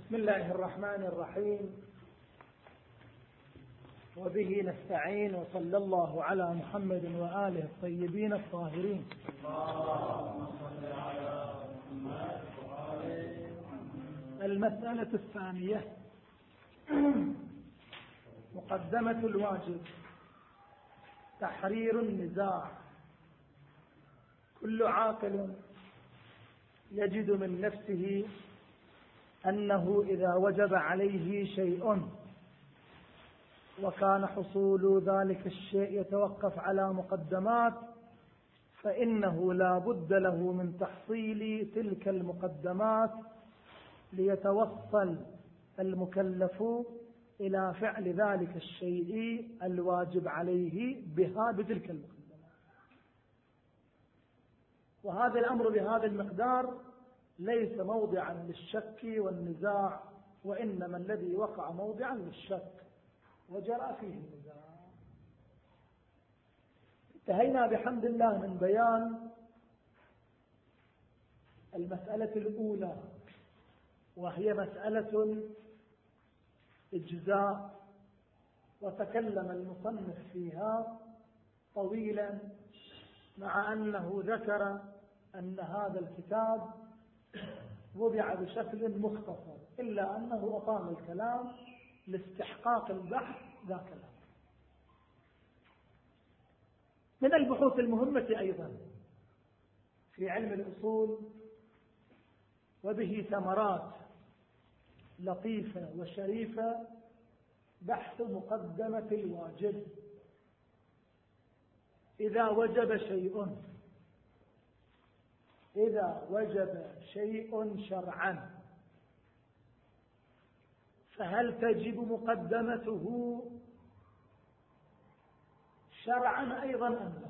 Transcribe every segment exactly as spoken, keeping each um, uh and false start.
بسم الله الرحمن الرحيم، وبه نستعين، وصلى الله على محمد وآله الطيبين الطاهرين. المسألة الثانية، مقدمة الواجب. تحرير النزاع. كل عاقل يجد من نفسه أنه إذا وجب عليه شيء وكان حصول ذلك الشيء يتوقف على مقدمات، فإنه لا بد له من تحصيل تلك المقدمات ليتوصل المكلف إلى فعل ذلك الشيء الواجب عليه بها بتلك المقدمات. وهذا الأمر بهذا المقدار ليس موضعا للشك والنزاع، وإنما الذي وقع موضعا للشك وجرى فيه النزاع. انتهينا بحمد الله من بيان المسألة الأولى، وهي مسألة إجزاء، وتكلم المصنف فيها طويلا، مع أنه ذكر أن هذا الكتاب وضع بشكل مختصر، إلا أنه أطال الكلام لاستحقاق البحث ذاك الأمر. من البحوث المهمة أيضا في علم الأصول، وبه ثمرات لطيفة وشريفة، بحث مقدمة الواجب. إذا وجب شيء إذا وجب شيء شرعا، فهل تجب مقدمته شرعا أيضا أم لا؟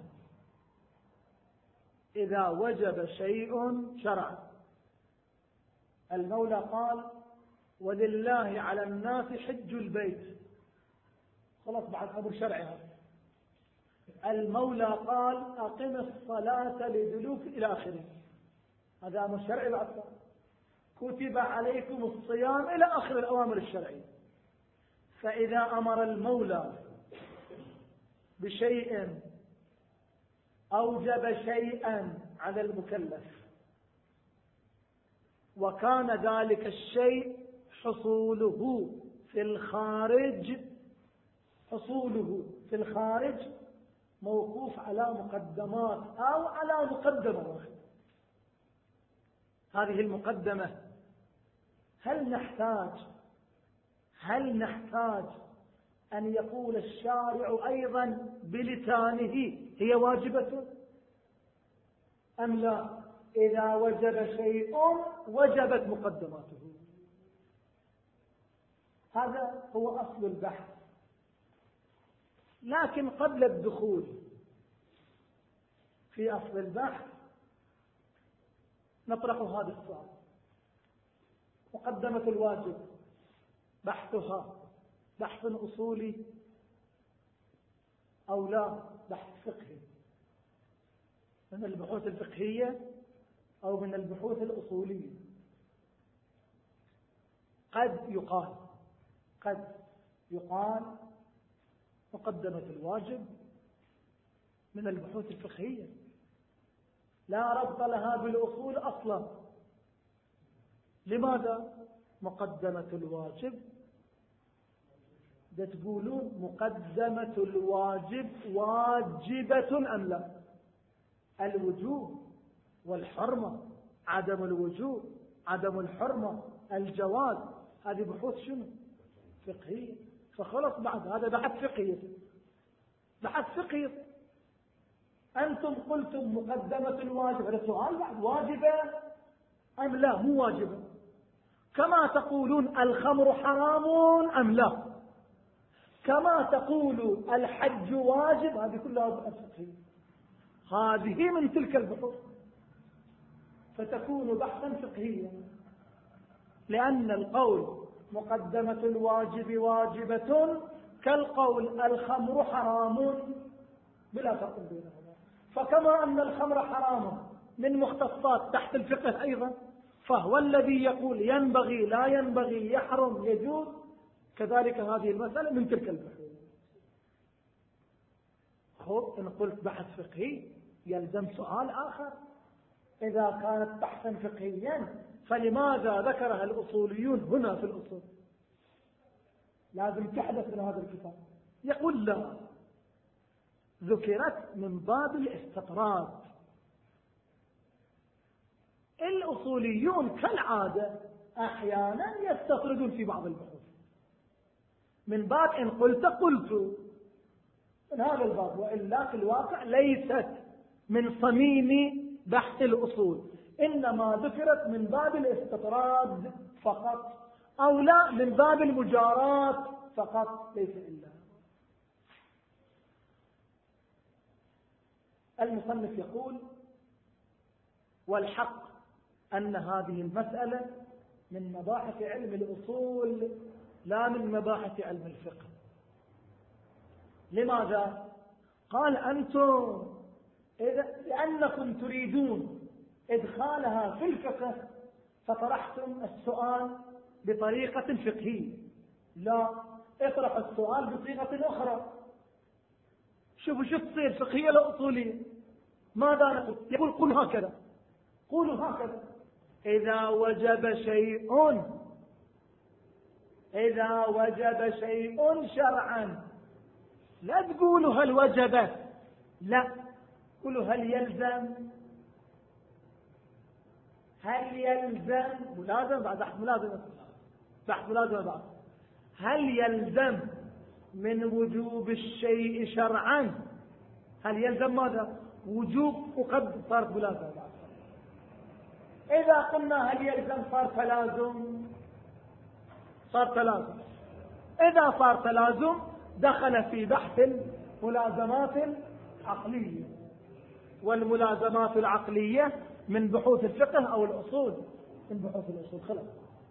إذا وجب شيء شرعا، المولى قال: ولله على الناس حج البيت. خلاص، بعد أمر شرعي هذا. المولى قال: أقم الصلاة لدلوك إلى آخره، هذا أمر شرعي. بعد كتب عليكم الصيام إلى آخر الأوامر الشرعية. فإذا أمر المولى بشيء أوجب شيئا على المكلف، وكان ذلك الشيء حصوله في الخارج حصوله في الخارج موقوف على مقدمات أو على مقدمة واحدة. هذه المقدمة هل نحتاج هل نحتاج أن يقول الشارع أيضا بلسانه هي واجبة أم لا؟ إذا وجب شيء وجبت مقدماته. هذا هو أصل البحث. لكن قبل الدخول في أصل البحث نطرح هذا السؤال: مقدمة الواجب بحثها بحث أصولي أو لا بحث فقهي، من البحوث الفقهية أو من البحوث الأصولية؟ قد يقال قد يقال مقدمة الواجب من البحوث الفقهية، لا ربط لها بالأصول أصلا. لماذا؟ مقدمة الواجب، ده تقولون مقدمة الواجب واجبة أم لا؟ الوجوب والحرمة، عدم الوجوب، عدم الحرمة، الجواز، هذه بحوث شنو؟ فقهية. فخلص، بعد هذا بحث فقهي بحث فقهي أنتم قلتم مقدمة الواجب، هذا سؤال بعد: واجبة أم لا؟ مو واجبة. كما تقولون الخمر حرام أم لا، كما تقول الحج واجب، هذه كلها بحث فقهي. هذه من تلك البحوث، فتكون بحثا فقهيا، لأن القول مقدمة الواجب واجبة كالقول الخمر حرام، بلا فرق بينهما. فكما أن الخمر حرام من مختصات تحت الفقه أيضا، فهو الذي يقول ينبغي لا ينبغي يحرم يجوز، كذلك هذه المسألة من تلك البحوث. خب إن قلت بحث فقهي يلزم سؤال آخر، إذا كانت بحثا فقهيا فلماذا ذكرها الأصوليون هنا في الأصول؟ لازم تحدث من هذا الكتاب. يقول لا، ذكرت من باب الاستطراد. الأصوليون كالعادة أحيانا يستطردون في بعض البحوث، من باب إن قلت قلت من هذا الباب، وإلا في الواقع ليست من صميم بحث الأصول، إنما ذكرت من باب الاستطراد فقط، أو لا من باب المجارات فقط، ليس إلا. المصنف يقول: والحق أن هذه المسألة من مباحث علم الأصول لا من مباحث علم الفقه. لماذا؟ قال: أنتم إذا لأنكم تريدون إدخالها في الفقه فطرحتم السؤال بطريقة فقهية. لا، اطرح السؤال بصيغة أخرى. شوفوا شو تصير فقهية لا أصولية. ماذا نقول؟ يقول: قل هكذا، قولوا هكذا. إذا وجب شيء إذا وجب شيء شرعا، لا تقولوا هل وجب، لا، قولوا هل يلزم. هل يلزم ملازم بعد بحث ملازمة بحث ملازمة بعد هل يلزم من وجوب الشيء شرعا؟ هل يلزم ماذا؟ وجوب، وقد صارت ملازمة بعد. إذا قلنا هل يلزم صار تلازم، صار تلازم. إذا صار تلازم دخل في بحث الملازمات العقلية، والملازمات العقلية من بحوث الفقه أو الأصول، من بحوث الأصول. خلاص،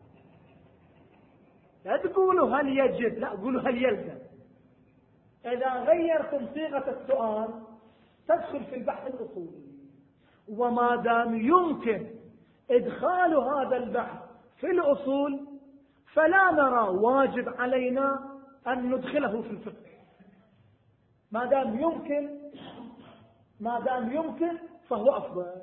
لا تقولوا هل يجب، لا، قولوا هل يلزم. إذا غيرتم صيغة السؤال تدخل في البحث الأصولي، وما دام يمكن إدخال هذا البحث في الأصول فلا نرى واجب علينا أن ندخله في الفقه. ما دام يمكن ما دام يمكن فهو أفضل.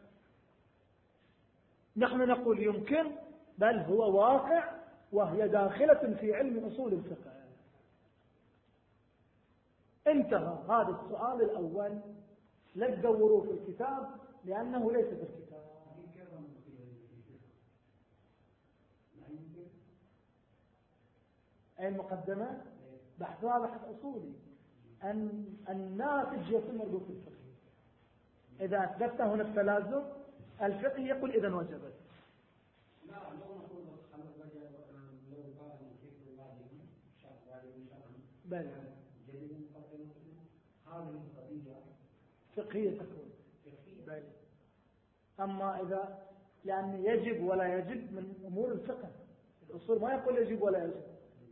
نحن نقول يمكن، بل هو واقع، وهي داخلة في علم أصول الفقه. انتهى هذا السؤال الأول. لا تدوروا في الكتاب لأنه ليس في الكتاب. أي المقدمة بحثها بحث أصولي، أن الناتج يكون مربوط بالفقه. إذا أثبت هنا التلازم الفقه يقول إذن وجبت. بل فقهية تكون بل. أما إذا لأن يجب ولا يجب من أمور الفقه، الأصول ما يقول يجب ولا يجب.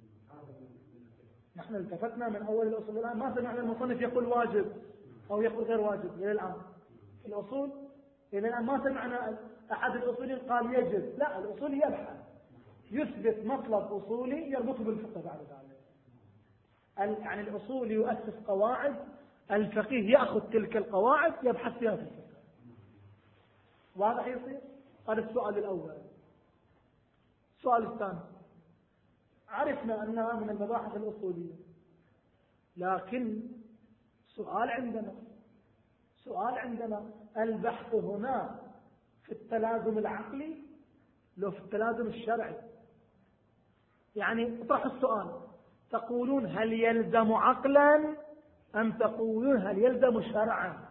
نحن التفتنا من أول الأصول الآن ما سمعنا المصنف يقول واجب أو يقول غير واجب إلى الآن. الأصول إلى الآن ما سمعنا أحد الأصولين قال يجب. لا، الأصول يبحث يثبت مطلب أصولي يربطه بالفقه بعد ذلك. يعني الأصول يؤسس قواعد، الفقيه يأخذ تلك القواعد يبحث فيها في الفقه. واضح يصير؟ هذا السؤال الأول. السؤال الثاني: عرفنا أنها من المباحث الأصولية، لكن سؤال عندنا سؤال عندنا البحث هنا في التلازم العقلي لو في التلازم الشرعي. يعني اطرح السؤال، تقولون هل يلزم عقلا أم تقولون هل يلزم شرعا؟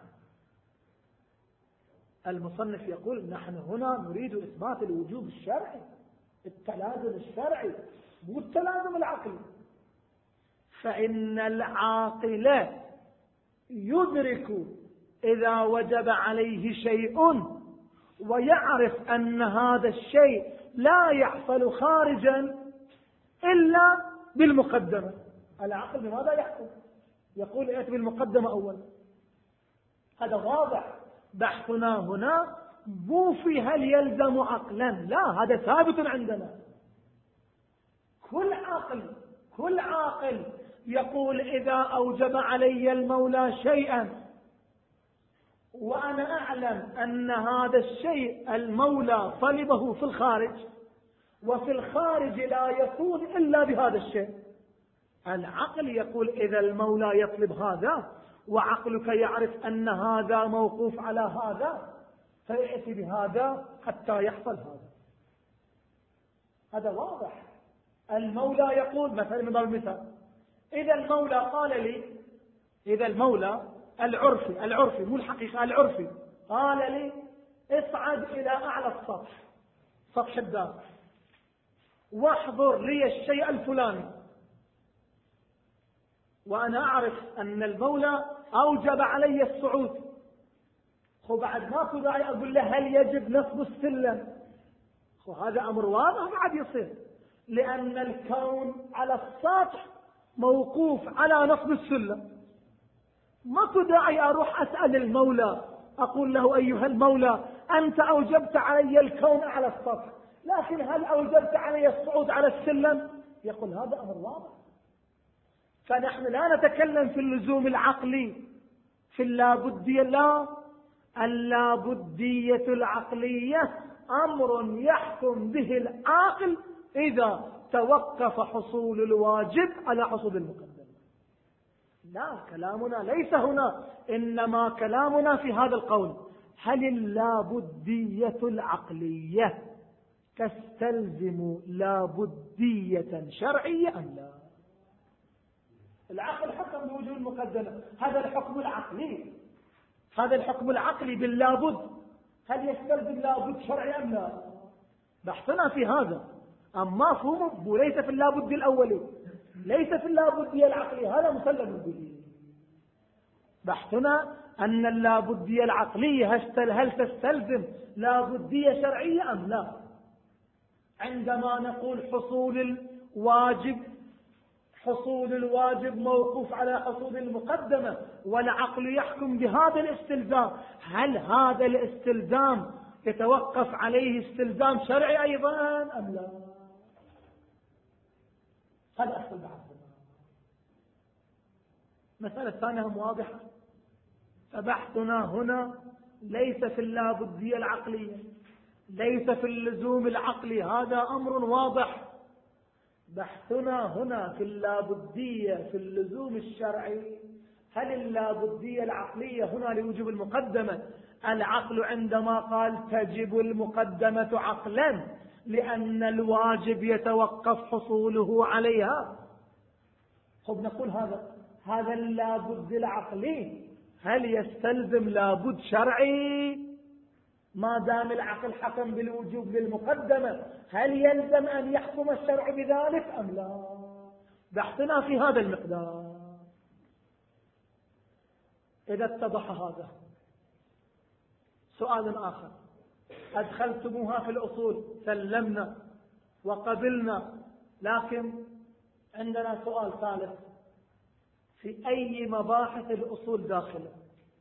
المصنف يقول نحن هنا نريد إثبات الوجوب الشرعي، التلازم الشرعي، مو التلازم العقلي. فإن العاقل يدرك إذا وجب عليه شيء ويعرف أن هذا الشيء لا يحصل خارجا إلا بالمقدمة. العقل بماذا يحكم؟ يقول ائت بالمقدمة أولا. هذا واضح. بحثنا هنا مو في هل يلزم عقلا، لا، هذا ثابت عندنا. كل عاقل كل عاقل يقول إذا أوجب علي المولى شيئا وأنا أعلم أن هذا الشيء المولى طلبه في الخارج، وفي الخارج لا يكون إلا بهذا الشيء، العقل يقول إذا المولى يطلب هذا وعقلك يعرف أن هذا موقوف على هذا فيأتي بهذا حتى يحصل هذا. هذا واضح. المولى يقول مثلا من ضرب المثال، إذا المولى قال لي، إذا المولى العرفي العرفي مو الحقيقة العرفي قال لي اصعد إلى أعلى السطح، سطح الدار، واحضر لي الشيء الفلاني، وأنا أعرف أن المولى أوجب علي الصعود، خو بعد ماكو داعي أقول له هل يجب نصب السلم، خو هذا أمر واضح بعد يصير، لأن الكون على السطح موقوف على نصب السلم. ماكو داعي أروح أسأل المولى أقول له أيها المولى أنت أوجبت علي الكون على السطح، لكن هل أوجبت علي الصعود على السلم؟ يقول هذا أمر واضح. فنحن لا نتكلم في اللزوم العقلي، في اللابدية، لا، اللابدية العقلية أمر يحكم به العاقل إذا توقف حصول الواجب على حصول المقدم. لا، كلامنا ليس هنا، إنما كلامنا في هذا القول، هل اللابدية العقلية تستلزم لابدية شرعية أم لا؟ العقل حكم بوجود المقدمة، هذا الحكم العقلي، هذا الحكم العقلي باللابد، هل يستلزم لابد شرعي أم لا؟ بحثنا في هذا، أما مفهومه وليس في اللابد الأولي، ليس في اللابدية العقلية، هذا مسلم به. بحثنا أن اللابدية العقلية هل تستلزم لابدية شرعية أم لا؟ عندما نقول حصول الواجب حصول الواجب موقوف على حصول المقدمة والعقل يحكم بهذا الاستلزام، هل هذا الاستلزام يتوقف عليه استلزام شرعي أيضا أم لا؟ هذا أصل بحثنا. مسألة ثانية واضحة. فبحثنا هنا ليس في اللابدية العقلية، ليس في اللزوم العقلي، هذا أمر واضح. بحثنا هنا في اللابدية في اللزوم الشرعي. هل اللابدية العقلية هنا لوجوب المقدمة؟ العقل عندما قال تجب المقدمة عقلا لأن الواجب يتوقف حصوله عليها، خب نقول هذا هذا اللابد العقلي هل يستلزم لابد شرعي؟ ما دام العقل حكم بالوجوب للمقدمة هل يلزم أن يحكم الشرع بذلك أم لا؟ بحثنا في هذا المقدار. إذا اتضح هذا، سؤال آخر، أدخلتموها في الأصول سلمنا وقبلنا، لكن عندنا سؤال ثالث، في أي مباحث الأصول داخله؟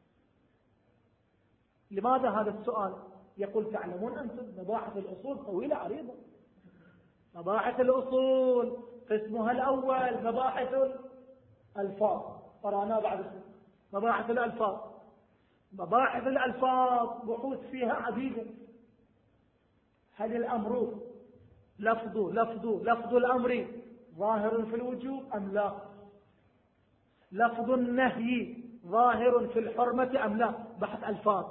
لماذا هذا السؤال؟ يقول تعلمون أنتم مباحث الأصول طويلة عريضة. مباحث الأصول قسمها الأول مباحث الألفاظ، قرأنا بعد مباحث الألفاظ. مباحث الألفاظ بحوث فيها عديدة. هل الأمر لفظ لفظ لفظ الأمر ظاهر في الوجوب أم لا؟ لفظ النهي ظاهر في الحرمة أم لا؟ بحث ألفاظ.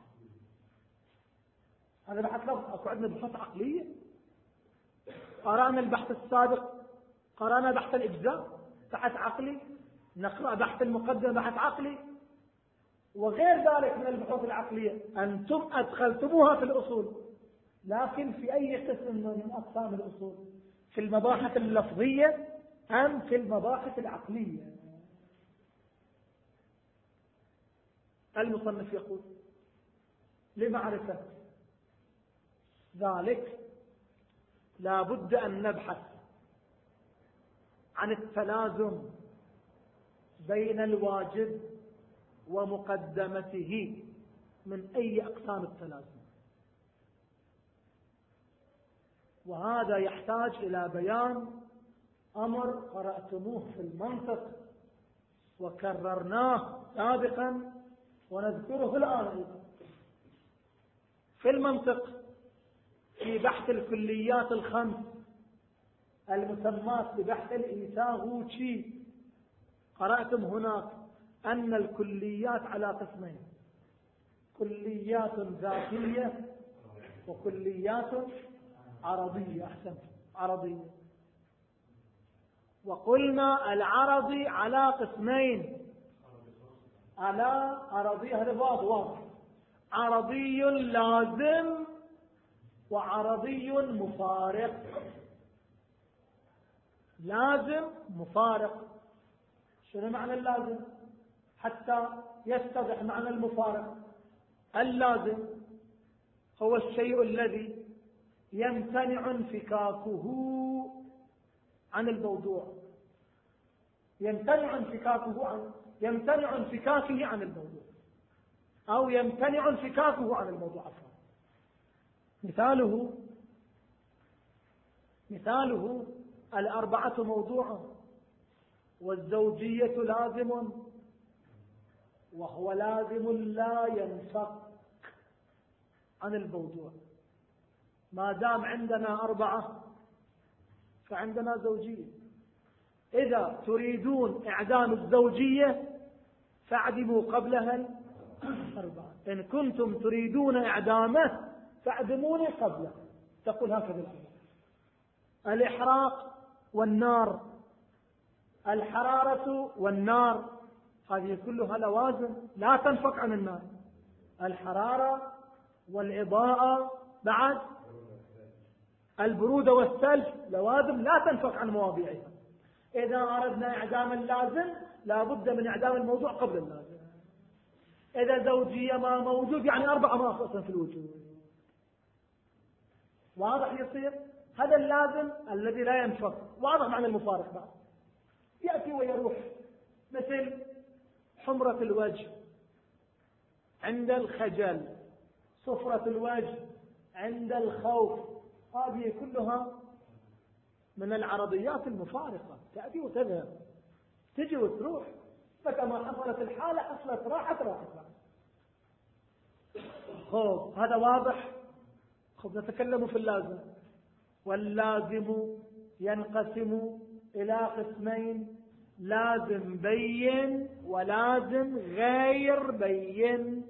هذا بحث لفظ. أكو عندنا بحث عقلية. قرأنا البحث السابق، قرأنا بحث الإجزاء بحث عقلي، نقرأ بحث المقدمة بحث عقلي، وغير ذلك من البحوث العقلية. أنتم أدخلتموها في الأصول، لكن في أي قسم من أقسام الأصول؟ في المباحث اللفظية أم في المباحث العقلية؟ المصنف يقول لمعرفة ذلك لا بد أن نبحث عن التلازم بين الواجب ومقدمته من أي أقسام التلازم. وهذا يحتاج إلى بيان أمر قرأتموه في المنطق وكررناه سابقا ونذكره الآن. في المنطق في بحث الكليات الخمس المسمات ببحث الإيثاغوتشي قرأتم هناك أن الكليات على قسمين: كليات ذاتية وكليات عرضية. أحسن، عرضية. وقلنا العرضي على قسمين: على عرضي هذا واضح، عرضي لازم وعرضي مفارق. لازم مفارق. شنو معنى اللازم حتى يتضح معنى المفارق؟ اللازم هو الشيء الذي يمتنع انفكاكه عن الموضوع، يمتنع انفكاكه عن يمتنع انفكاكه عن الموضوع أو يمتنع انفكاكه عن الموضوع عفوا. مثاله مثاله الأربعة موضوع والزوجية لازم، وهو لازم لا ينفك عن الموضوع. ما دام عندنا أربعة فعندنا زوجية. إذا تريدون إعدام الزوجية فاعدموا قبلها الأربعة، إن كنتم تريدون إعدامه فاعدموني قبله. تقول هكذا: الإحراق والنار، الحرارة والنار، هذه كلها لوازم لا تنفك عن النار. الحرارة والإضاءة، بعد البرودة والثلج، لوازم لا تنفك عن مواضيعها. إذا أردنا إعدام اللازم لا بد من إعدام الموضوع قبل اللازم. إذا زوجية ما موجود يعني أربعة ما أصلا في الوجود. واضح يصير؟ هذا اللازم الذي لا ينفك. واضح معنى المفارق بعد. يأتي ويروح، مثل حمرة الوجه عند الخجل، صفرة الوجه عند الخوف، هذه كلها من العرضيات المفارقة. تأتي وتذهب، تجي وتروح، فكما حصلت الحالة حصلت، راحت راحت راحت. خب هذا واضح. خب نتكلم في اللازم. واللازم ينقسم إلى قسمين: لازم بين ولازم غير بين.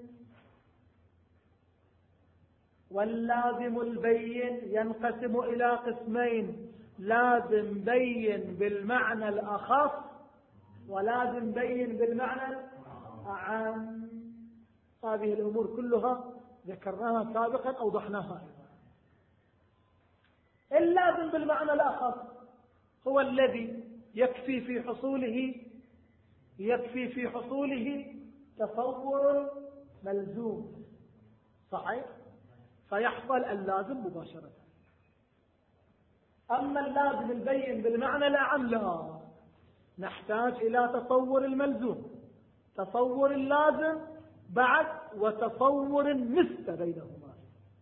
واللازم البين ينقسم إلى قسمين: لازم بين بالمعنى الأخص ولازم بين بالمعنى الأعم. هذه الأمور كلها ذكرناها سابقا، أوضحناها. اللازم بالمعنى الأخص هو الذي يكفي في حصوله يكفي في حصوله تصور ملزوم، صحيح؟ فيحصل اللازم مباشرة. أما اللازم البين بالمعنى الأعم لا، نحتاج إلى تصور الملزوم، تصور اللازم بعد، وتصور نسبة بينهما.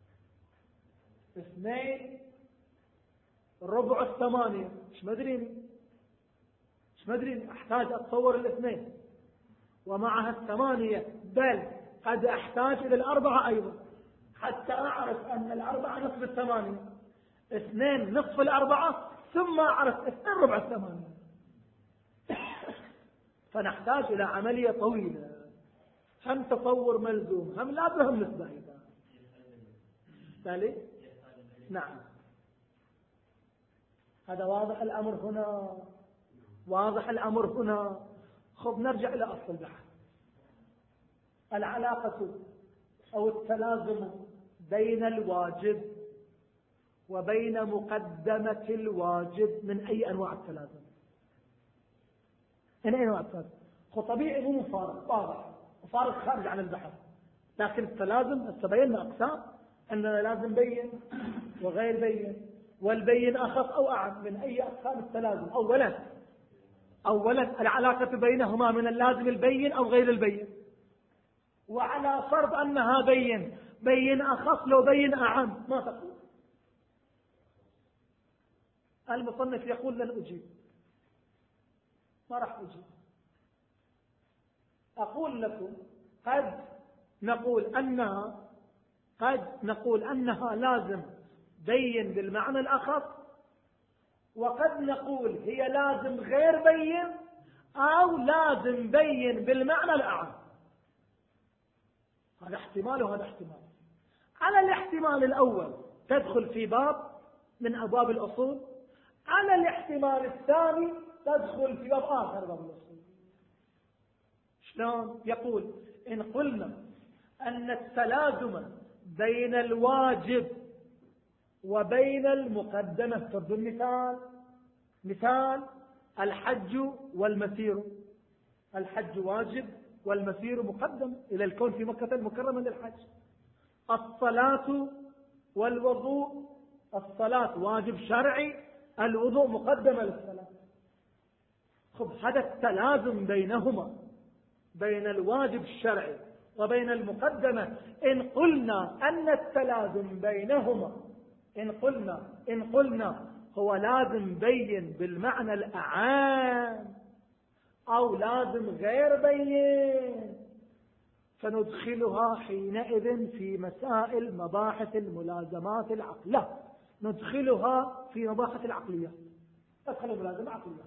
اثنين ربع الثمانية، مش مدرين مش مدرين أحتاج أتصور الاثنين ومعها الثمانية، بل قد أحتاج إلى الأربعة أيضا حتى أعرف أن الأربعة نصف الثمانية، اثنين نصف الأربعة، ثم أعرف اثنين ربع الثمانية. فنحتاج إلى عملية طويلة، هم تصور ملزوم، هم لازم، هم نسبة أيضا. ذلك نعم. هذا واضح الأمر هنا، واضح الأمر هنا. خب نرجع إلى أصل البحث. العلاقة أو التلازم بين الواجب وبين مقدمة الواجب من أي أنواع التلازم؟ من أي أنواع التلازم؟ خب طبيعي مو مفارق، واضح مفارق خارج عن البحث. لكن التلازم استبينا أقسام: أننا لازم بين وغير بين، والبين أخف أو أعم. من أي أقسام التلازم؟ أولا أولا العلاقة بينهما من اللازم البين أو غير البين. وعلى فرض أنها بين، بين أخف لو بين أعم ما تقول؟ المصنف يقول لن أجيب، ما راح أجيب. أقول لكم قد نقول أنها قد نقول أنها لازم بين بالمعنى الأخص، وقد نقول هي لازم غير بين، أو لازم بين بالمعنى الأعم. هذا احتمال وهذا احتمال. على الاحتمال الأول تدخل في باب من أبواب الأصول، على الاحتمال الثاني تدخل في باب آخر باب الأصول. شلون؟ يقول إن قلنا أن التلازم بين الواجب وبين المقدمة، ترد المثال، مثال الحج والمسير. الحج واجب والمسير مقدم إلى الكون في مكة المكرمة للحج. الصلاة والوضوء، الصلاة واجب شرعي، الوضوء مقدمة للصلاة. خب هذا التلازم بينهما، بين الواجب الشرعي وبين المقدمة، إن قلنا أن التلازم بينهما إن قلنا إن قلنا هو لازم بين بالمعنى الأعام أو لازم غير بين، فندخلها حينئذ في مسائل مباحث الملازمات العقلية. لا، ندخلها في مباحث العقلية، تدخل الملازمة عقلية.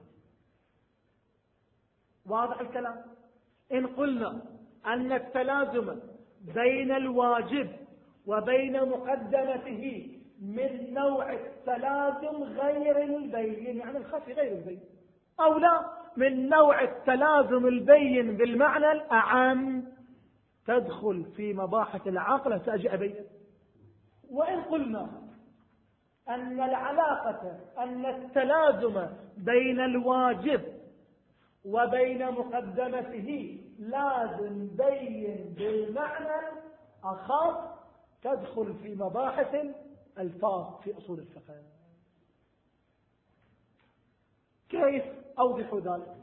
واضح الكلام؟ إن قلنا أن التلازم بين الواجب وبين مقدمته من نوع التلازم غير البين، يعني الخفي غير البين، أو لا من نوع التلازم البين بالمعنى الأعم، تدخل في مباحث العقل سأجي أبين. وإن قلنا أن العلاقة أن التلازم بين الواجب وبين مقدمته لازم بين بالمعنى أخص، تدخل في مباحث الألفاظ في أصول الفقه. كيف أوضح ذلك؟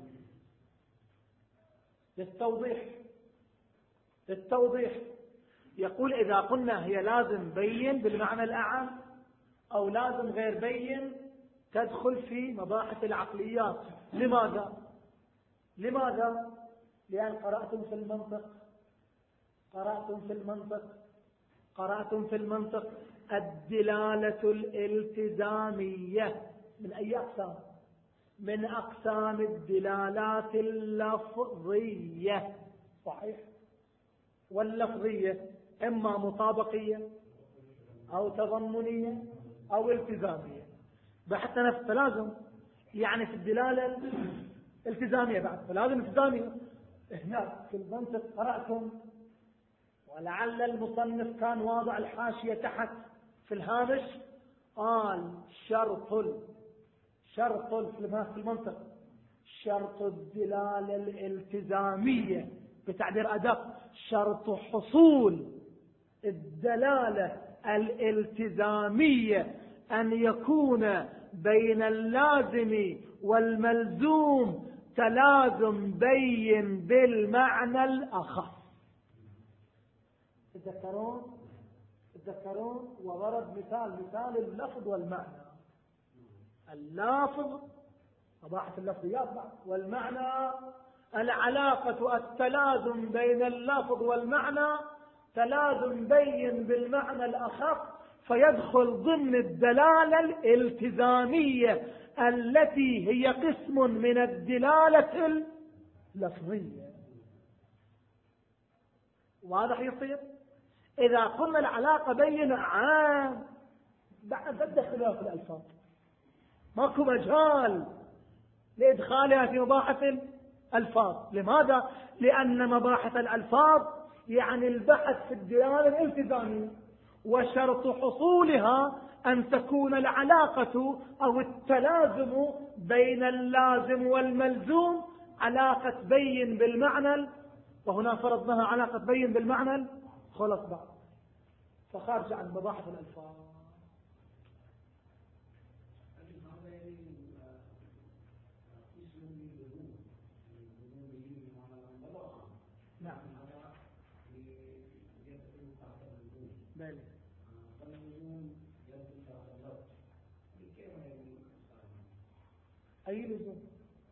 للتوضيح للتوضيح يقول إذا قلنا هي لازم بين بالمعنى الأعم أو لازم غير بين، تدخل في مباحث العقليات. لماذا؟ لماذا؟ لأن قرأتم في المنطق قرأتم في المنطق قرأتم في المنطق الدلالة الالتزامية من أي أقسام؟ من أقسام الدلالات اللفظية، صحيح؟ واللفظية إما مطابقية أو تضمنية أو التزامية. بحث نفس التلازم يعني في الدلالة الالتزامية، بعد فلازم التزامية. هنا في المنطق قرأتم، ولعل المصنف كان واضع الحاشية تحت في الهامش، قال شرط شرط في المنطق شرط الدلالة الالتزامية، بتعبير أدق شرط حصول الدلالة الالتزامية أن يكون بين اللازم والملزوم تلازم بين بالمعنى الأخص. تذكرون تذكرون وضرب مثال مثال اللفظ والمعنى. اللفظ مباحث اللفظيات والمعنى، العلاقة التلازم بين اللفظ والمعنى تلازم بين بالمعنى الأخص، فيدخل ضمن الدلالة الالتزامية التي هي قسم من الدلالة اللفظية. واضح يصير؟ إذا قلنا العلاقة بين عام بعد بدأ خلاف الألفاظ، ماكو مجال لإدخالها في مباحث الألفاظ. لماذا؟ لأن مباحث الألفاظ يعني البحث في الدلالة الالتزامية، وشرط حصولها أن تكون العلاقة أو التلازم بين اللازم والملزوم علاقة بين بالمعنى، وهنا فرضناها علاقة بين بالمعنى خلص بعض، فخارج عن مباحث الألفاظ. نعم بلى. أي لزوم؟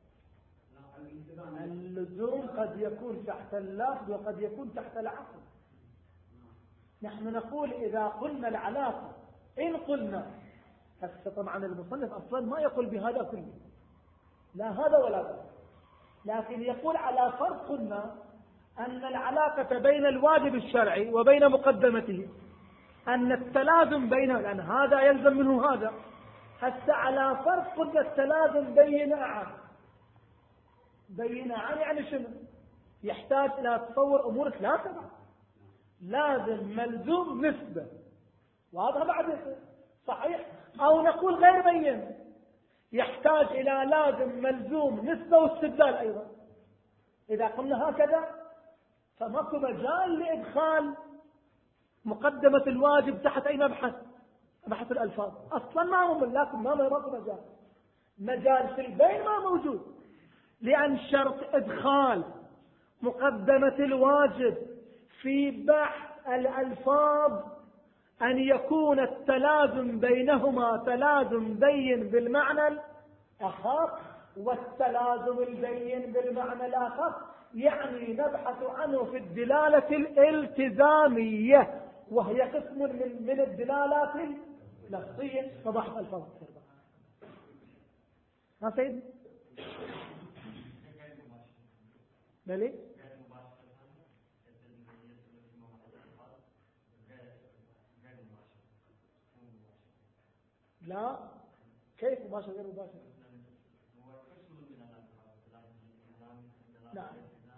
اللزوم قد يكون تحت اللفظ وقد يكون تحت العقل. نحن نقول إذا قلنا العلاقة، إن قلنا هسه طبعا المصنف أصلا ما يقول بهذا كله، لا هذا ولا هذا، لكن يقول على فرض قلنا أن العلاقة بين الواجب الشرعي وبين مقدمته أن التلازم بينه، لأن هذا يلزم منه هذا. هسه على فرض قلنا التلازم بين عن بين عن يعني شنو؟ يحتاج إلى تصور أمور ثلاثة بعد. لازم، ملزوم، نسبة، واضح بعد صحيح؟ أو نقول غير بين، يحتاج إلى لازم، ملزوم، نسبة، واستدلال أيضا. إذا قلنا هكذا فماكو مجال لإدخال مقدمة الواجب تحت أي مبحث، مبحث الألفاظ أصلا ما ممكن، لكن ما ماكو مجال. مجال في البين ما موجود، لأن شرط إدخال مقدمة الواجب في بحث الألفاظ أن يكون التلازم بينهما تلازم بين بالمعنى الأخف، والتلازم البين بالمعنى الآخر يعني نبحث عنه في الدلالة الالتزامية، وهي قسم من, من الدلالات اللفظية فبحث الألفاظ. ها سيدي؟ بلي؟ لا، كيف مباشر غير مباشر؟ نعم.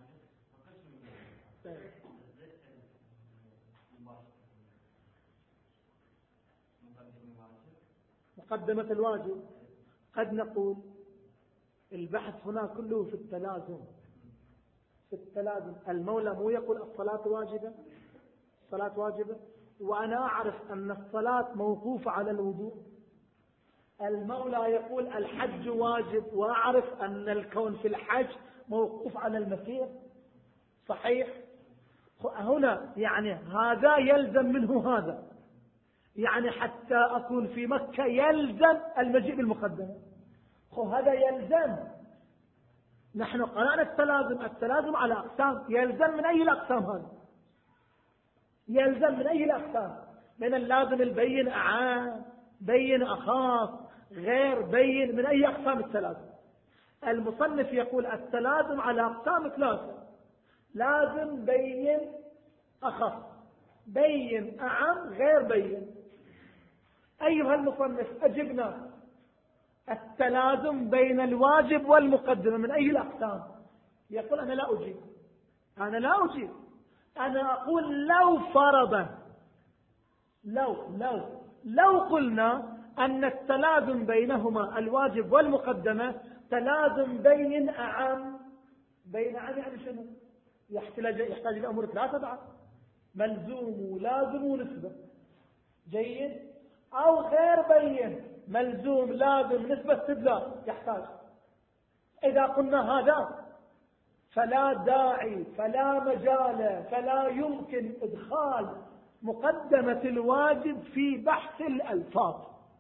مقدمة الواجب قد نقول البحث هنا كله في التلازم، في التلازم. المولى مو يقول الصلاة واجبة، الصلاة واجبة، وأنا أعرف أن الصلاة موقوفة على الوضوء. المولى يقول الحج واجب، وأعرف أن الكون في الحج موقوف على المسير، صحيح؟ هنا يعني هذا يلزم منه هذا، يعني حتى أكون في مكة يلزم المجيء بالمقدمة، هذا يلزم. نحن قرأنا التلازم، التلازم على أقسام، يلزم من أي الأقسام هذا؟ يلزم من أي الأقسام؟ من اللازم البين أعام، بين أخاف، غير بين، من أي أقسام التلازم؟ المصنف يقول التلازم على أقسام ثلاثة: لازم، بين، أخف. بين أعم، غير بين. أيها المصنف أجبنا، التلازم بين الواجب والمقدمة من أي الأقسام؟ يقول أنا لا أجيب، أنا لا أجيب، أنا أقول لو فرضا، لو لو لو قلنا أن التلازم بينهما الواجب والمقدمة تلازم بين أعم. بين أعم يعني شنو؟ يحتاج يحتاج إلى أمور ثلاثة بعد: ملزوم ولازم ونسبة، جيد، أو غير بين، ملزوم، لازم، نسبة، استدلال، يحتاج. إذا قلنا هذا فلا داعي، فلا مجال، فلا يمكن إدخال مقدمة الواجب في بحث الألفاظ.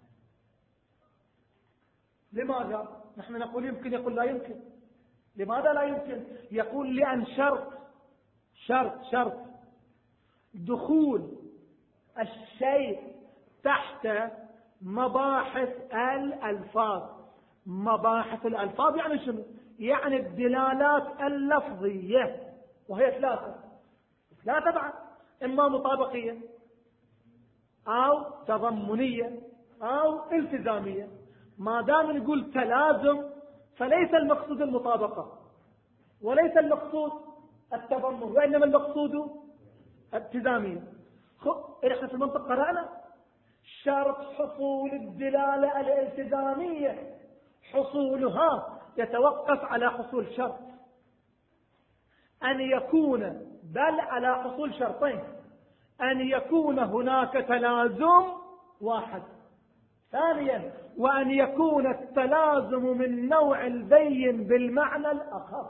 لماذا؟ نحن نقول يمكن، يقول لا يمكن. لماذا لا يمكن؟ يقول لأن شرط شرط شرط دخول الشيء تحت مباحث الألفاظ. مباحث الألفاظ يعني شنو؟ يعني الدلالات اللفظية، وهي ثلاثة ثلاثة بعد: إما مطابقية أو تضمنية أو التزامية. ما دام نقول تلازم فليس المقصود المطابقة وليس المقصود التضمن، وإنما المقصود التزامية. إحنا في المنطق قرأنا شرط حصول الدلالة الالتزامية، حصولها يتوقف على حصول شرط، أن يكون، بل على حصول شرطين: أن يكون هناك تلازم واحد، ثانيا وأن يكون التلازم من نوع البين بالمعنى الأخف.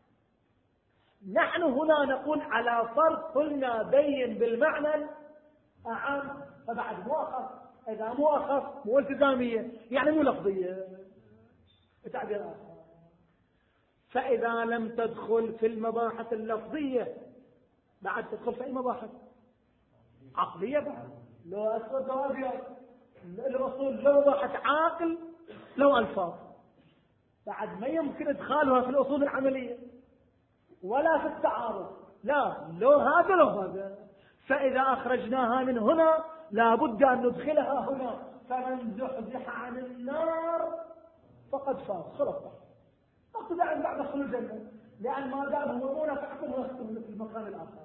نحن هنا نقول على فرض قلنا بين بالمعنى الأعم، فبعد مو أخف. إذا مو أخف مو التزامية يعني مو لفظية، بتعبير آخر. فإذا لم تدخل في المباحث اللفظية بعد تدخل في أي مباحث عقلية بعد. لو أسود لو أبيض الأصول لو مباحث عاقل لو ألفاظ بعد ما يمكن إدخالها في الأصول العملية ولا في التعارض. لا لو هذا لو هذا. فإذا أخرجناها من هنا لابد أن ندخلها هنا. فمن زحزح عن النار فقد فاز. خلص أقصد عن بعد دخول الجنة لأن ما دام هو منافعكم في المكان الآخر.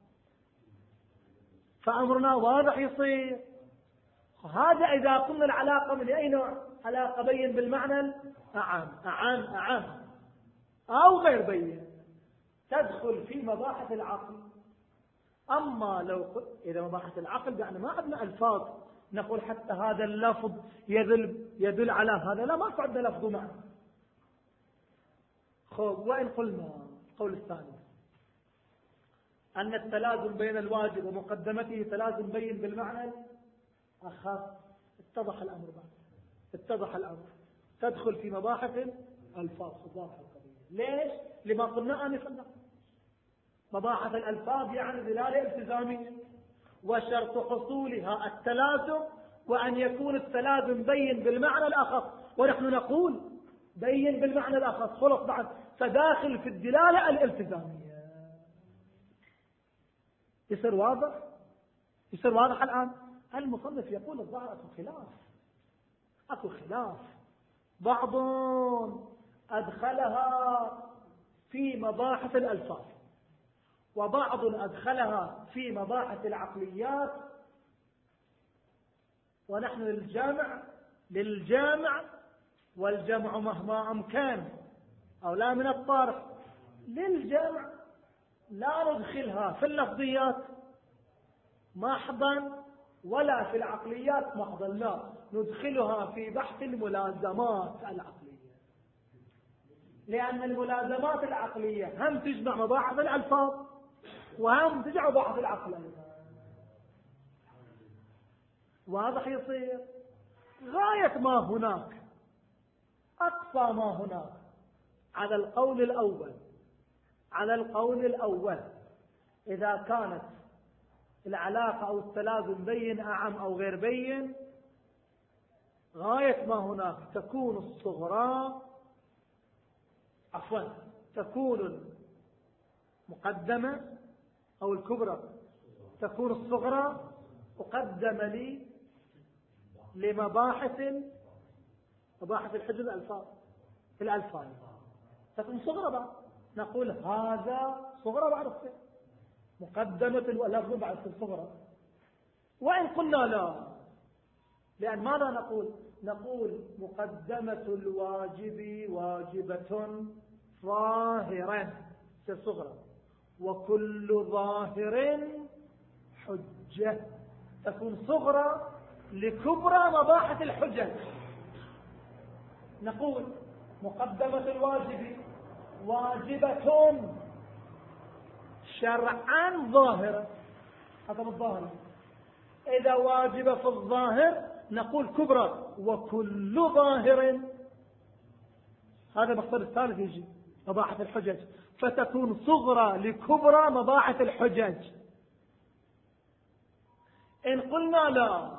فأمرنا واضح يصير. هذا إذا قلنا العلاقة من أي نوع؟ علاقة بين بالمعنى الأعام أعام أعام أو غير بين تدخل في مباحث العقل. أما لو قلت إذا مباحث العقل يعني ما عندنا ألفاظ نقول حتى هذا اللفظ يدل, يدل على هذا، لا ما عندنا لفظ معه. خب وإن قلنا القول الثاني أن التلازم بين الواجب ومقدمته تلازم بين بالمعنى أخف، اتضح الأمر بعد اتضح الأمر تدخل في مباحث الألفاظ واضح القضية. ليش؟ لما قلنا آنفا مباحث الألفاظ يعني دلالة التزامية وشرط حصولها التلازم وأن يكون التلازم بين بالمعنى الأخف، ونحن نقول بين بالمعنى الأخف خلص بعد فداخل في الدلالة الالتزامية. يصير واضح؟ يصير واضح الآن. المصنف يقول الظاهر أكو خلاف أكو خلاف بعض أدخلها في مباحث الألفاظ وبعض أدخلها في مباحث العقليات، ونحن للجامع للجامع والجمع مهما أمكن أو لا من الطرف للجامع لا ندخلها في اللفظيات محضا ولا في العقليات محضا، لا ندخلها في بحث الملازمات العقلية، لأن الملازمات العقلية هم تجمع مباحث الألفاظ وهم تجمع مباحث العقل. واضح يصير غاية ما هناك أقصى ما هناك على القول الأول على القول الأول إذا كانت العلاقة أو التلازم بين أعم أو غير بين غاية ما هناك تكون الصغرى عفوا تكون المقدمة أو الكبرى تكون الصغرى مقدمة لي لمباحث مباحث الحجج الألفاظ في الألفاظ تكون صغرى بعد نقول هذا صغرى بعد الصغرى مقدمة واللفظ بعد الصغرى. وإن قلنا لا لأن ماذا نقول نقول مقدمة الواجب واجبة ظاهرا في الصغرى وكل ظاهر حجة تكون صغرى لكبرى مباحث الحجج. نقول مقدمة الواجب واجبة شرعا ظاهرة هذا الظاهر. إذا واجب في الظاهر نقول كبرى وكل ظاهر هذا مقصد الثالث يجي مباحث الحجج فتكون صغرى لكبرى مباحث الحجج. إن قلنا لا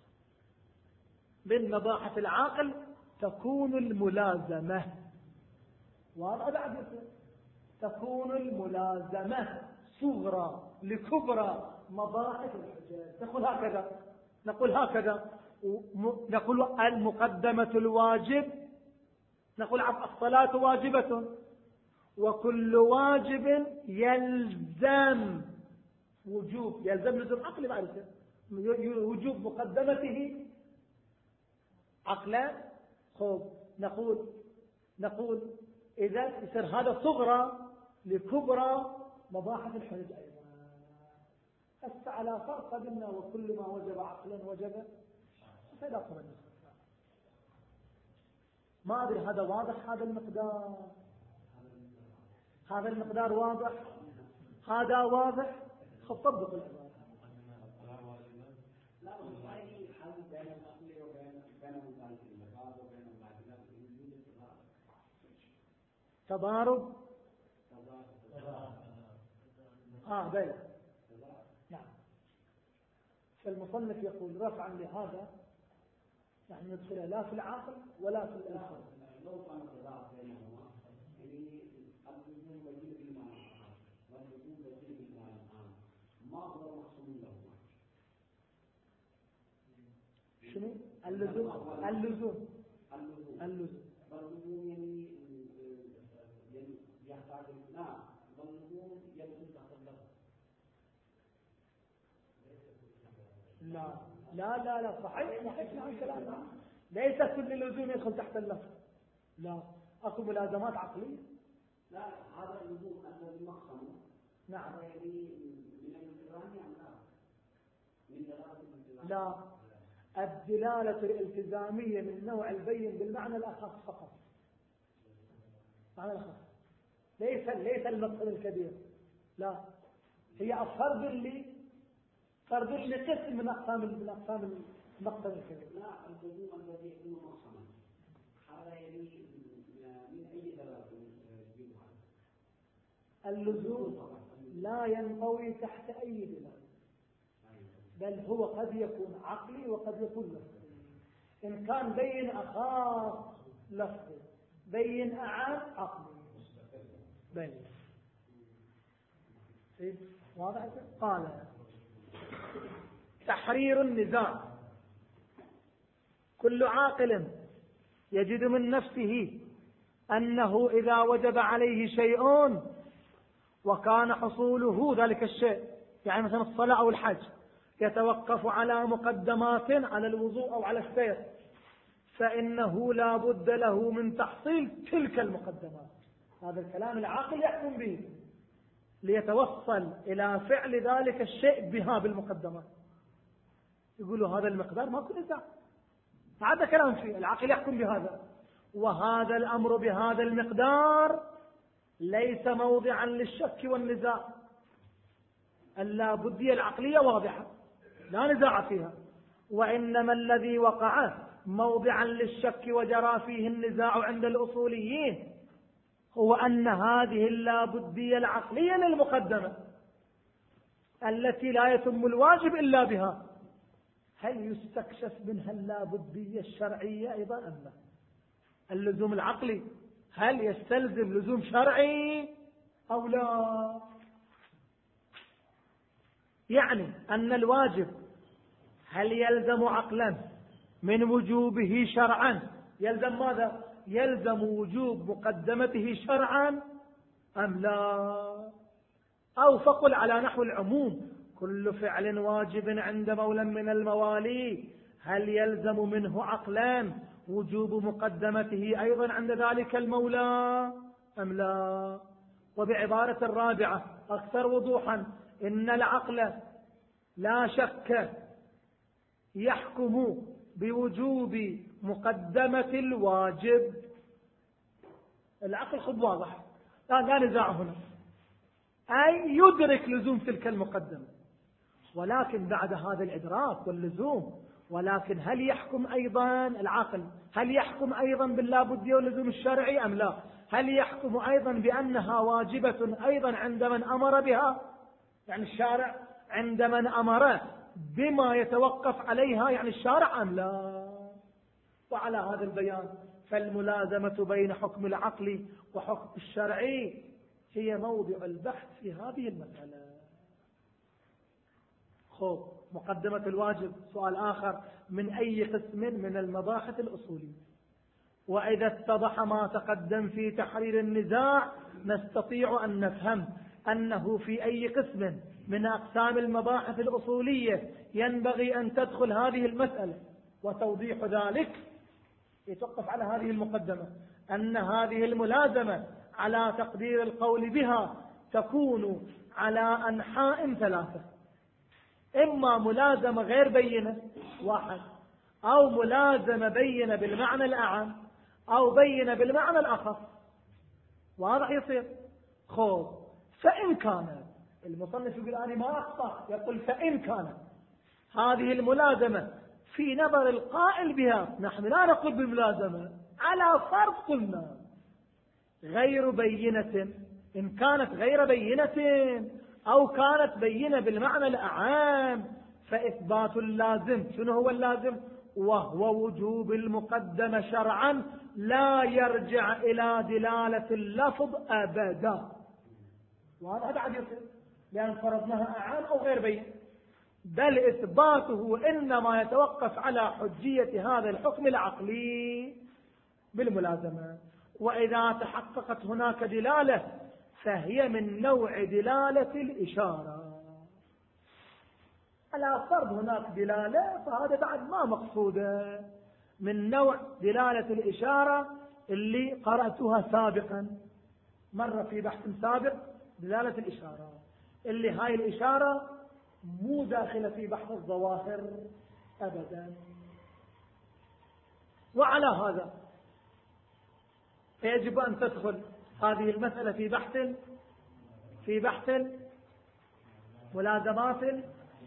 من مباحث العاقل تكون الملازمة واضح بعد تكون الملازمة صغرى لكبرى مباحث الحجج. نقول هكذا نقول هكذا نقول المقدمة الواجب نقول الصلاة واجبة وكل واجب يلزم وجوب يلزم لزم عقل معرفة وجوب مقدمته عقلا. خب نقول نقول إذا يصير هذا صغرى لكبرى مباحث الحجج أيضا. هسه على فرق قدمنا وكل ما وجب عقلا وجب فإذا قمنا ما أدري هذا واضح هذا المقدار هذا المقدار واضح هذا واضح. خب طبق العبارة لا والله الحل بين الأصل وبين بين المخالفين وبين المعتزلة تضارب آه بلى نعم. فالمصنف يقول رفعا لهذا نحن ندخلها لا في العاقل ولا في الإنسان. لو كان تضارب بينهما يعني اللزوم بديل بالمعنى واللزوم بديل بالمعنى ما هو مقصود لهما؟ شنو؟ اللزوم اللزوم اللزوم اللزوم واللزوم يعني يعني يحتاج نعم واللزوم يلزم تحت اللفظ. لا لا لا لا صحيح صحيح نعم كلام. ليس كل لزوم يدخل تحت اللفظ. لا اكو ملازمات عقلية. لا هذا اللزوم الذي مقصده نعم يعني من الالتزام يعني لا من دلالة الالتزام. لا الدلالة الالتزامية من نوع البين بالمعنى الأخص فقط. معنى الأخص ليس ليس المقصد الكبير. لا هي الفرد اللي فرد اللي قسم من أقسام من أقسام المقصد الكبير. لا اللزوم الذي يكون مقصدا هذا يعني من أي دلالة يجيبها؟ اللزوم لا ينطوي تحت أي دلالة بل هو قد يكون عقلي وقد يكون لفظي. إن كان بين أخاف لفظي بين أعام عقلي بين واضح. قال تحرير النزاع كل عاقل يجد من نفسه أنه إذا وجب عليه شيء وكان حصوله ذلك الشيء يعني مثلا الصلاة أو الحج يتوقف على مقدمات على الوضوء أو على السير فإنه لا بد له من تحصيل تلك المقدمات. هذا الكلام العاقل يحكم به ليتوصل إلى فعل ذلك الشيء بها بالمقدمات. يقولوا هذا المقدار ما كل نزاع هذا كلام فيه العاقل يحكم بهذا. وهذا الأمر بهذا المقدار ليس موضعا للشك والنزاع. اللابدية العقلية واضحة لا نزاع فيها. وإنما الذي وقع موضعا للشك وجرى فيه النزاع عند الأصوليين هو أن هذه اللابدية العقلية للمقدمة التي لا يتم الواجب إلا بها هل يستكشف منها اللابدية الشرعية أيضا أم لا؟ اللزوم العقلي هل يستلزم لزوم شرعي أو لا؟ يعني أن الواجب هل يلزم عقلا من وجوبه شرعا؟ يلزم ماذا؟ يلزم وجوب مقدمته شرعا أم لا؟ أو فقل على نحو العموم كل فعل واجب عند مولى من الموالي هل يلزم منه عقلا وجوب مقدمته أيضا عند ذلك المولى أم لا؟ وبعبارة رابعة أكثر وضوحا إن العقل لا شك يحكم بوجوب مقدمة الواجب. العقل خب واضح لا, لا نزاع هنا أي يدرك لزوم تلك المقدمة ولكن بعد هذا الإدراك واللزوم ولكن هل يحكم أيضا العقل هل يحكم أيضا باللابدية واللزوم الشرعي أم لا؟ هل يحكم أيضا بأنها واجبة أيضا عند من أمر بها يعني الشارع عند من أمر بما يتوقف عليها يعني الشارع أم لا؟ وعلى هذا البيان فالملازمة بين حكم العقل وحكم الشرعي هي موضع البحث في هذه المسألة. خب مقدمة الواجب سؤال آخر من أي قسم من المباحث الأصولية؟ وإذا اتضح ما تقدم في تحرير النزاع نستطيع أن نفهم أنه في أي قسم من أقسام المباحث الأصولية ينبغي أن تدخل هذه المسألة. وتوضيح ذلك يتوقف على هذه المقدمة أن هذه الملازمة على تقدير القول بها تكون على أنحاء ثلاثة إما ملازمة غير بينة واحد أو ملازمة بينة بالمعنى الأعم أو بينة بالمعنى الأخص. واضح يصير خوف. فإن كانت المصنف يقول أنا ما أخطأ يقول فإن كانت هذه الملازمة في نظر القائل بها نحن لا نقول بالملازمة على فرض قلنا غير بينة، إن كانت غير بينة أو كانت بينة بالمعنى الأعام فإثبات اللازم. شنو هو اللازم؟ وهو وجوب المقدمة شرعا لا يرجع إلى دلالة اللفظ أبدا. وهذا بعد يصير لأن فرضناها أعام أو غير بين، بل إثباته إنما يتوقف على حجية هذا الحكم العقلي بالملازمة. وإذا تحققت هناك دلالة فهي من نوع دلالة الإشارة. على فرض هناك دلالة فهذا بعد ما مقصودة، من نوع دلالة الإشارة اللي قرأتها سابقا مرة في بحث سابق. دلالة الإشارة اللي هاي الإشارة مو داخلة في بحث الظواهر أبدا. وعلى هذا يجب أن تدخل هذه المسألة في بحث في بحث ملازمات.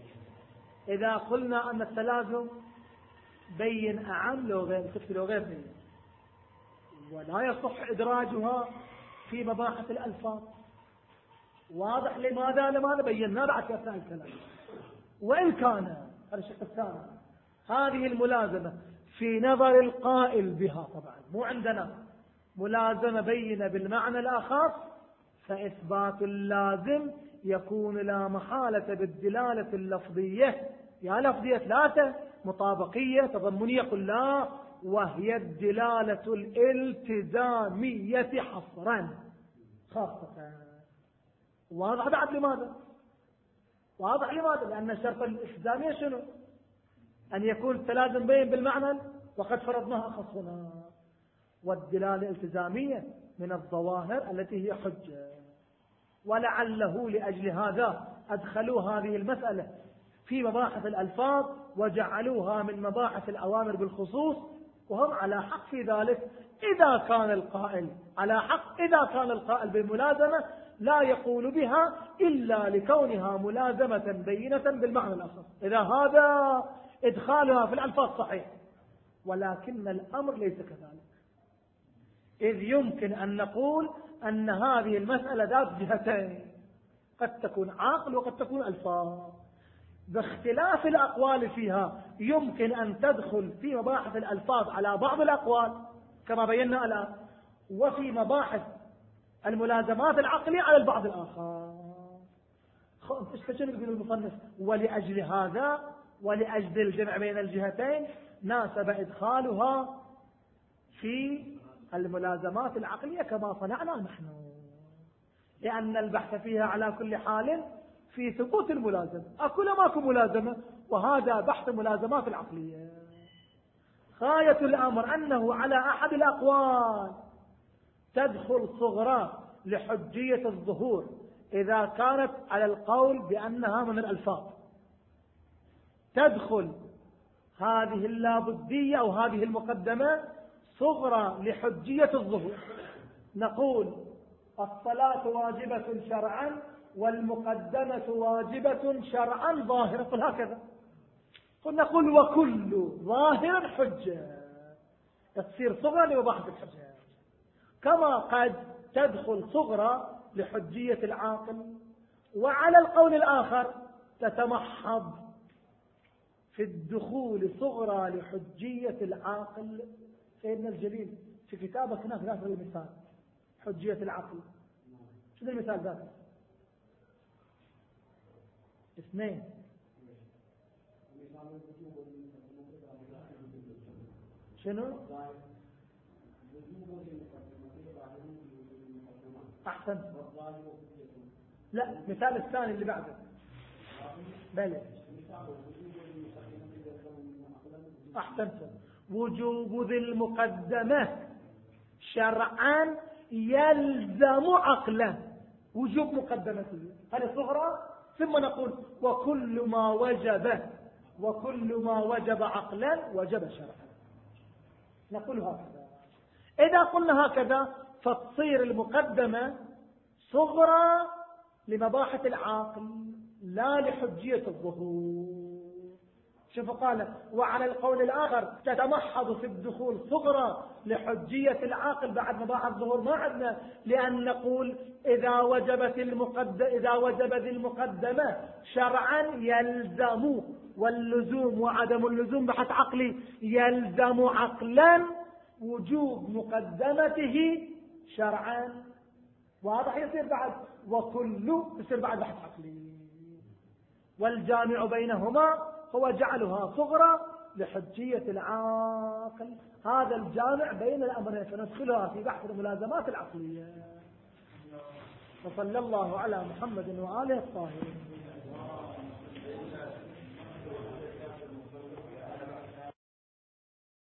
إذا قلنا أن التلازم بين أعم لو غير تكفي لو غير بين، ولا يصح إدراجها في مباحث الألفاظ. واضح لماذا لماذا بينا بعد في أثناء الكلام. وإن كان هذا الشق الثاني هذه الملازمة في نظر القائل بها طبعا مو عندنا ملازمة بينة بالمعنى الأخص، فإثبات اللازم يكون لا محالة بالدلالة اللفظية. يا لفظية ثلاثة، مطابقية، تضمنية، قل لا، وهي الدلالة الالتزامية حصرا خاصة. واضح بعد لماذا؟ واضح لماذا؟ لأن الشرط الالتزامية شنو؟ أن يكون التلازم بين بالمعنى وقد فرضناها أخص هنا. والدلالة الالتزامية من الظواهر التي هي حجة. ولعله لأجل هذا أدخلوا هذه المسألة في مباحث الألفاظ وجعلوها من مباحث الأوامر بالخصوص، وهم على حق في ذلك إذا كان القائل على حق إذا كان القائل بالملازمة لا يقول بها إلا لكونها ملازمة بينة بالمعنى الأخص. إذا هذا إدخالها في الألفاظ صحيح، ولكن الأمر ليس كذلك، إذ يمكن أن نقول أن هذه المسألة ذات جهتين، قد تكون عقل وقد تكون ألفاظ. باختلاف الأقوال فيها يمكن أن تدخل في مباحث الألفاظ على بعض الأقوال كما بينا الآن، وفي مباحث الملازمات العقلية على البعض الآخر. استشهد يقول المصنف ولأجل هذا ولأجل الجمع بين الجهتين ناسب إدخالها في الملازمات العقلية كما صنعنا نحن، لأن البحث فيها على كل حال في ثبوت الملازمة. أكو ماكو ملازمة، وهذا بحث ملازمات العقلية. غاية الأمر أنه على أحد الأقوال تدخل صغرى لحجية الظهور إذا كانت على القول بأنها من الألفاظ، تدخل هذه اللابدية أو هذه المقدمة صغرى لحجية الظهور. نقول الصلاة واجبة شرعا والمقدمة واجبة شرعا ظاهرة، قل هكذا. قل نقول وكل ظاهر حجة، تصير صغرى لمباحث الحجة. كما قد تدخل صغرى لحجية العاقل، وعلى القول الآخر تتمحض في الدخول صغرى لحجية العاقل. سيدنا الجليل في كتابه هناك ذكر المثال حجية العقل. شنو المثال ذاته؟ اثنين. شنو؟ أحسن. لا، مثال الثاني اللي بعده. بلى. أحسنت. وجوب ذي المقدمة شرعا يلزم عقلا. وجوب مقدمته هذه صغرى، ثم نقول وكل ما وجب وكل ما وجب عقلا وجب شرعا. نقول هكذا. إذا قلنا هكذا فتصير المقدمة صغرى لمباحث العاقل لا لحجية الظهور. شوفوا قال وعلى القول الآخر تتمحض في الدخول صغرى لحجية العاقل بعد ما ضاع الظهور ما عندنا، لأن نقول إذا وجبت المقدمة إذا وجبت المقدمة شرعا يلزم، واللزوم وعدم اللزوم بحث عقلي، يلزم عقلا وجوب مقدمته شرعا. واضح يصير بعد وكل يصير بعد بحث عقلي. والجامع بينهما هو جعلها صغرى لحجية العاقل. هذا الجامع بين الأمرين فندخلها في بحث الملازمات العقلية. وصلى الله على محمد وآله الطاهرين.